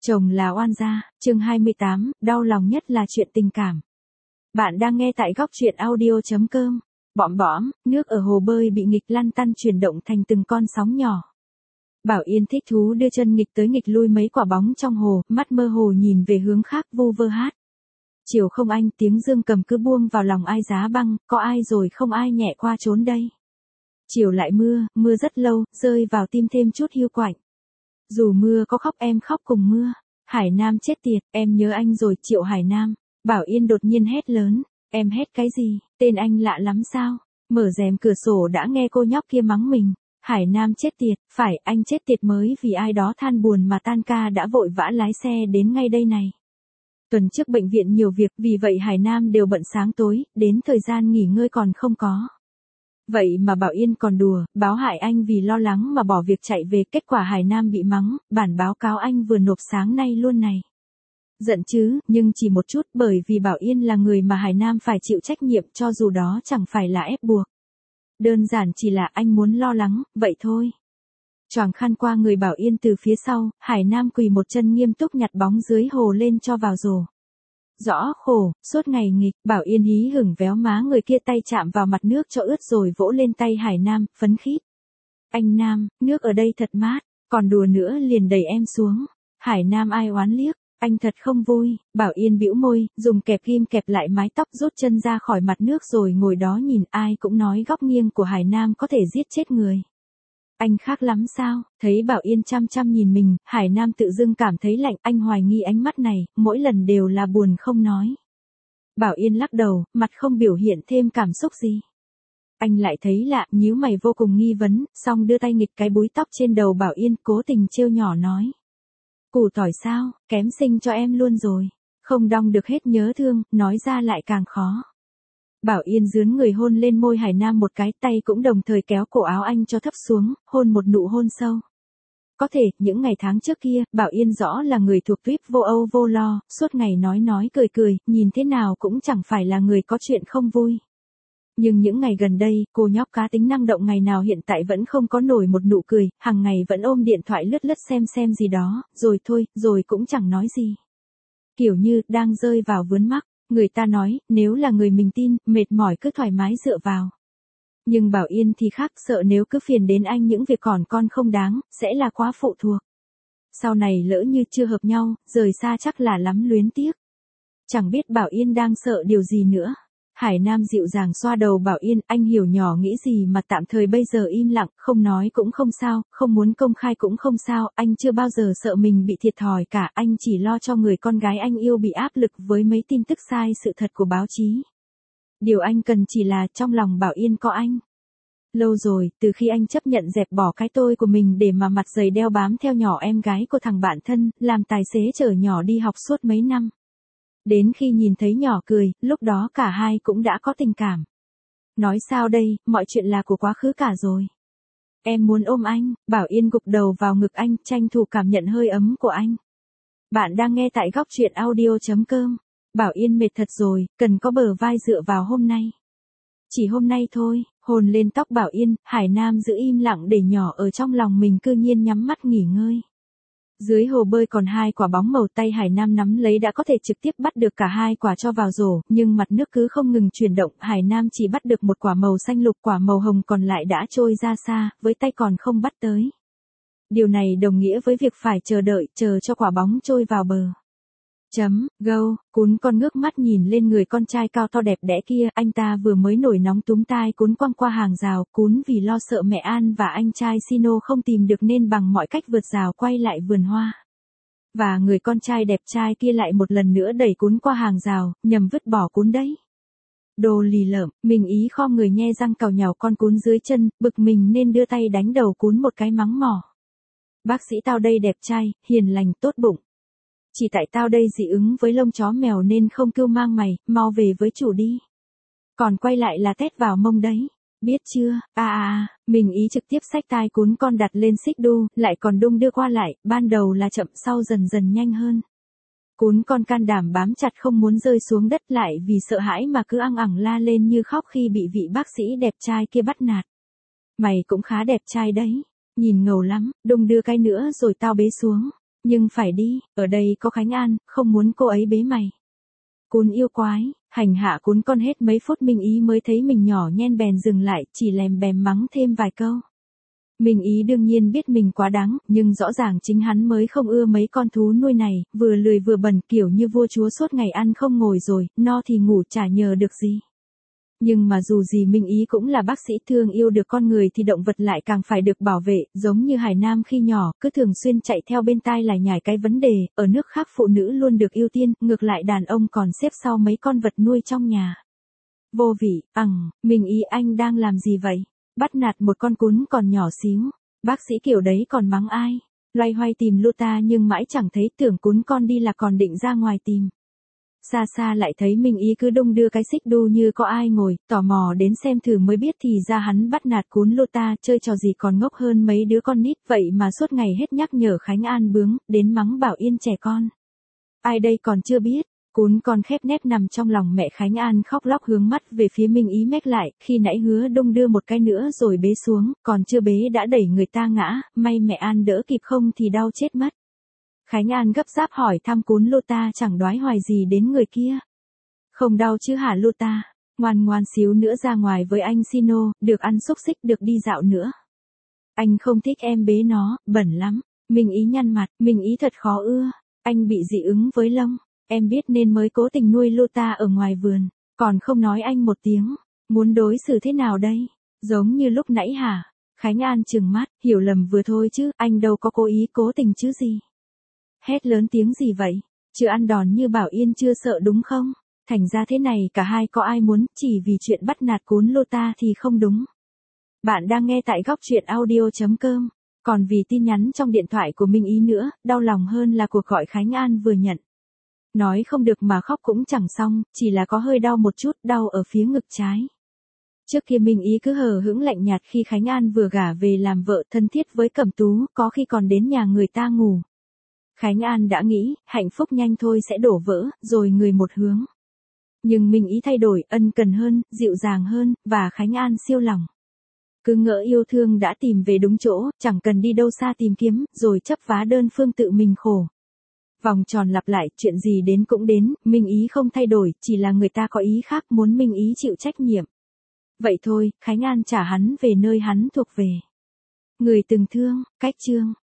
Chồng là oan gia, chương 28, đau lòng nhất là chuyện tình cảm. Bạn đang nghe tại góc truyện audio.com. Bõm bõm, nước ở hồ bơi bị nghịch lăn tăn chuyển động thành từng con sóng nhỏ. Bảo Yên thích thú đưa chân nghịch tới nghịch lui mấy quả bóng trong hồ, mắt mơ hồ nhìn về hướng khác vu vơ hát. Chiều không anh, tiếng dương cầm cứ buông vào lòng ai giá băng, có ai rồi không ai nhẹ qua trốn đây. Chiều lại mưa, mưa rất lâu, rơi vào tim thêm chút hiu quạnh. Dù mưa có khóc em khóc cùng mưa. Hải Nam chết tiệt, em nhớ anh rồi Triệu Hải Nam. Bảo Yên đột nhiên hét lớn. Em hét cái gì, tên anh lạ lắm sao? Mở rèm cửa sổ đã nghe cô nhóc kia mắng mình. Hải Nam chết tiệt, phải anh chết tiệt mới vì ai đó than buồn mà tan ca đã vội vã lái xe đến ngay đây này. Tuần trước bệnh viện nhiều việc vì vậy Hải Nam đều bận sáng tối, đến thời gian nghỉ ngơi còn không có. Vậy mà Bảo Yên còn đùa, báo hại anh vì lo lắng mà bỏ việc chạy về, kết quả Hải Nam bị mắng, bản báo cáo anh vừa nộp sáng nay luôn này. Giận chứ, nhưng chỉ một chút bởi vì Bảo Yên là người mà Hải Nam phải chịu trách nhiệm cho dù đó chẳng phải là ép buộc. Đơn giản chỉ là anh muốn lo lắng, vậy thôi. Choàng khăn qua người Bảo Yên từ phía sau, Hải Nam quỳ một chân nghiêm túc nhặt bóng dưới hồ lên cho vào rổ. Rõ khổ, suốt ngày nghịch, Bảo Yên hí hửng véo má người kia, tay chạm vào mặt nước cho ướt rồi vỗ lên tay Hải Nam, phấn khích. Anh Nam, nước ở đây thật mát, còn đùa nữa liền đẩy em xuống. Hải Nam ai oán liếc, anh thật không vui. Bảo Yên bĩu môi, dùng kẹp ghim kẹp lại mái tóc, rút chân ra khỏi mặt nước rồi ngồi đó nhìn. Ai cũng nói góc nghiêng của Hải Nam có thể giết chết người. Anh khác lắm sao? Thấy Bảo Yên chăm chăm nhìn mình, Hải Nam tự dưng cảm thấy lạnh, anh hoài nghi ánh mắt này, mỗi lần đều là buồn không nói. Bảo Yên lắc đầu, mặt không biểu hiện thêm cảm xúc gì. Anh lại thấy lạ, nhíu mày vô cùng nghi vấn, xong đưa tay nghịch cái búi tóc trên đầu Bảo Yên, cố tình trêu nhỏ nói. Củ tỏi sao, kém sinh cho em luôn rồi. Không đong được hết nhớ thương, nói ra lại càng khó. Bảo Yên dướn người hôn lên môi Hải Nam một cái, tay cũng đồng thời kéo cổ áo anh cho thấp xuống, hôn một nụ hôn sâu. Có thể, những ngày tháng trước kia, Bảo Yên rõ là người thuộc tuýp vô âu vô lo, suốt ngày nói cười cười, nhìn thế nào cũng chẳng phải là người có chuyện không vui. Nhưng những ngày gần đây, cô nhóc cá tính năng động ngày nào hiện tại vẫn không có nổi một nụ cười, hàng ngày vẫn ôm điện thoại lướt xem gì đó, rồi thôi, rồi cũng chẳng nói gì. Kiểu như, đang rơi vào vướng mắc. Người ta nói, nếu là người mình tin, mệt mỏi cứ thoải mái dựa vào. Nhưng Bảo Yên thì khác, sợ nếu cứ phiền đến anh những việc còn con không đáng, sẽ là quá phụ thuộc. Sau này lỡ như chưa hợp nhau, rời xa chắc là lắm luyến tiếc. Chẳng biết Bảo Yên đang sợ điều gì nữa. Hải Nam dịu dàng xoa đầu Bảo Yên, anh hiểu nhỏ nghĩ gì mà tạm thời bây giờ im lặng, không nói cũng không sao, không muốn công khai cũng không sao, anh chưa bao giờ sợ mình bị thiệt thòi cả, anh chỉ lo cho người con gái anh yêu bị áp lực với mấy tin tức sai sự thật của báo chí. Điều anh cần chỉ là trong lòng Bảo Yên có anh. Lâu rồi, từ khi anh chấp nhận dẹp bỏ cái tôi của mình để mà mặt dày đeo bám theo nhỏ em gái của thằng bạn thân, làm tài xế chở nhỏ đi học suốt mấy năm. Đến khi nhìn thấy nhỏ cười, lúc đó cả hai cũng đã có tình cảm. Nói sao đây, mọi chuyện là của quá khứ cả rồi. Em muốn ôm anh, Bảo Yên gục đầu vào ngực anh, tranh thủ cảm nhận hơi ấm của anh. Bạn đang nghe tại góc truyện audio.com. Bảo Yên mệt thật rồi, cần có bờ vai dựa vào hôm nay. Chỉ hôm nay thôi, hôn lên tóc Bảo Yên, Hải Nam giữ im lặng để nhỏ ở trong lòng mình cư nhiên nhắm mắt nghỉ ngơi. Dưới hồ bơi còn hai quả bóng màu, tay Hải Nam nắm lấy đã có thể trực tiếp bắt được cả hai quả cho vào rổ, nhưng mặt nước cứ không ngừng chuyển động, Hải Nam chỉ bắt được một quả màu xanh lục, quả màu hồng còn lại đã trôi ra xa, với tay còn không bắt tới. Điều này đồng nghĩa với việc phải chờ đợi, chờ cho quả bóng trôi vào bờ. Cún con ngước mắt nhìn lên người con trai cao to đẹp đẽ kia, anh ta vừa mới nổi nóng túm tai Cún quăng qua hàng rào, Cún vì lo sợ mẹ An và anh trai Sino không tìm được nên bằng mọi cách vượt rào quay lại vườn hoa. Và người con trai đẹp trai kia lại một lần nữa đẩy Cún qua hàng rào, nhằm vứt bỏ Cún đấy. Đồ lì lợm, mình ý khom người nhe răng cào nhào con Cún dưới chân, bực mình nên đưa tay đánh đầu Cún một cái mắng mỏ. Bác sĩ tao đây đẹp trai, hiền lành, tốt bụng. Chỉ tại tao đây dị ứng với lông chó mèo nên không cưu mang mày, mau về với chủ đi. Còn quay lại là tét vào mông đấy. Biết chưa, mình ý trực tiếp xách tai Cún con đặt lên xích đu, lại còn đung đưa qua lại, ban đầu là chậm sau dần dần nhanh hơn. Cún con can đảm bám chặt không muốn rơi xuống đất, lại vì sợ hãi mà cứ ăng ẳng la lên như khóc khi bị vị bác sĩ đẹp trai kia bắt nạt. Mày cũng khá đẹp trai đấy, nhìn ngầu lắm, đung đưa cái nữa rồi tao bế xuống. Nhưng phải đi, ở đây có Khánh An, không muốn cô ấy bế mày. Cún yêu quái, hành hạ cún con hết mấy phút Minh Ý mới thấy mình nhỏ nhen bèn dừng lại, chỉ lèm bèm mắng thêm vài câu. Minh Ý đương nhiên biết mình quá đáng, nhưng rõ ràng chính hắn mới không ưa mấy con thú nuôi này, vừa lười vừa bẩn kiểu như vua chúa suốt ngày ăn không ngồi rồi, no thì ngủ chả nhờ được gì. Nhưng mà dù gì Minh Ý cũng là bác sĩ thương yêu được con người thì động vật lại càng phải được bảo vệ, giống như Hải Nam khi nhỏ, cứ thường xuyên chạy theo bên tai lải nhải cái vấn đề, ở nước khác phụ nữ luôn được ưu tiên, ngược lại đàn ông còn xếp sau mấy con vật nuôi trong nhà. Vô vị, Minh Ý anh đang làm gì vậy? Bắt nạt một con cún còn nhỏ xíu, bác sĩ kiểu đấy còn mắng ai? Loay hoay tìm Luta nhưng mãi chẳng thấy, tưởng cún con đi là còn định ra ngoài tìm. Xa xa lại thấy Minh Ý cứ đung đưa cái xích đu như có ai ngồi, tò mò đến xem thử mới biết thì ra hắn bắt nạt cún Luta, chơi trò gì còn ngốc hơn mấy đứa con nít, vậy mà suốt ngày hết nhắc nhở Khánh An bướng, đến mắng bảo yên trẻ con. Ai đây còn chưa biết, cún con khép nép nằm trong lòng mẹ Khánh An khóc lóc hướng mắt về phía Minh Ý mách lại, khi nãy hứa đung đưa một cái nữa rồi bế xuống, còn chưa bế đã đẩy người ta ngã, may mẹ An đỡ kịp không thì đau chết mất. Khánh An gấp gáp hỏi thăm cún Luta chẳng đoái hoài gì đến người kia. Không đau chứ hả Luta, ngoan ngoan xíu nữa ra ngoài với anh Sino, được ăn xúc xích được đi dạo nữa. Anh không thích em bế nó, bẩn lắm. Minh Ý nhăn mặt, Minh Ý thật khó ưa, anh bị dị ứng với lông, em biết nên mới cố tình nuôi Luta ở ngoài vườn, còn không nói anh một tiếng, muốn đối xử thế nào đây, giống như lúc nãy hả? Khánh An trừng mắt, hiểu lầm vừa thôi chứ, anh đâu có cố ý cố tình chứ gì. Hét lớn tiếng gì vậy? Chưa ăn đòn như Bảo Yên chưa sợ đúng không? Thành ra thế này cả hai có ai muốn, chỉ vì chuyện bắt nạt cún Luta thì không đúng. Bạn đang nghe tại góc truyện audio.com. Còn vì tin nhắn trong điện thoại của Minh Ý nữa, đau lòng hơn là cuộc gọi Khánh An vừa nhận. Nói không được mà khóc cũng chẳng xong, chỉ là có hơi đau một chút, đau ở phía ngực trái. Trước kia Minh Ý cứ hờ hững lạnh nhạt khi Khánh An vừa gả về làm vợ thân thiết với Cẩm Tú, có khi còn đến nhà người ta ngủ. Khánh An đã nghĩ, hạnh phúc nhanh thôi sẽ đổ vỡ, rồi người một hướng. Nhưng Minh Ý thay đổi, ân cần hơn, dịu dàng hơn, và Khánh An siêu lòng. Cứ ngỡ yêu thương đã tìm về đúng chỗ, chẳng cần đi đâu xa tìm kiếm, rồi chấp vá đơn phương tự mình khổ. Vòng tròn lặp lại, chuyện gì đến cũng đến, Minh Ý không thay đổi, chỉ là người ta có ý khác muốn Minh Ý chịu trách nhiệm. Vậy thôi, Khánh An trả hắn về nơi hắn thuộc về. Người từng thương, cách chương.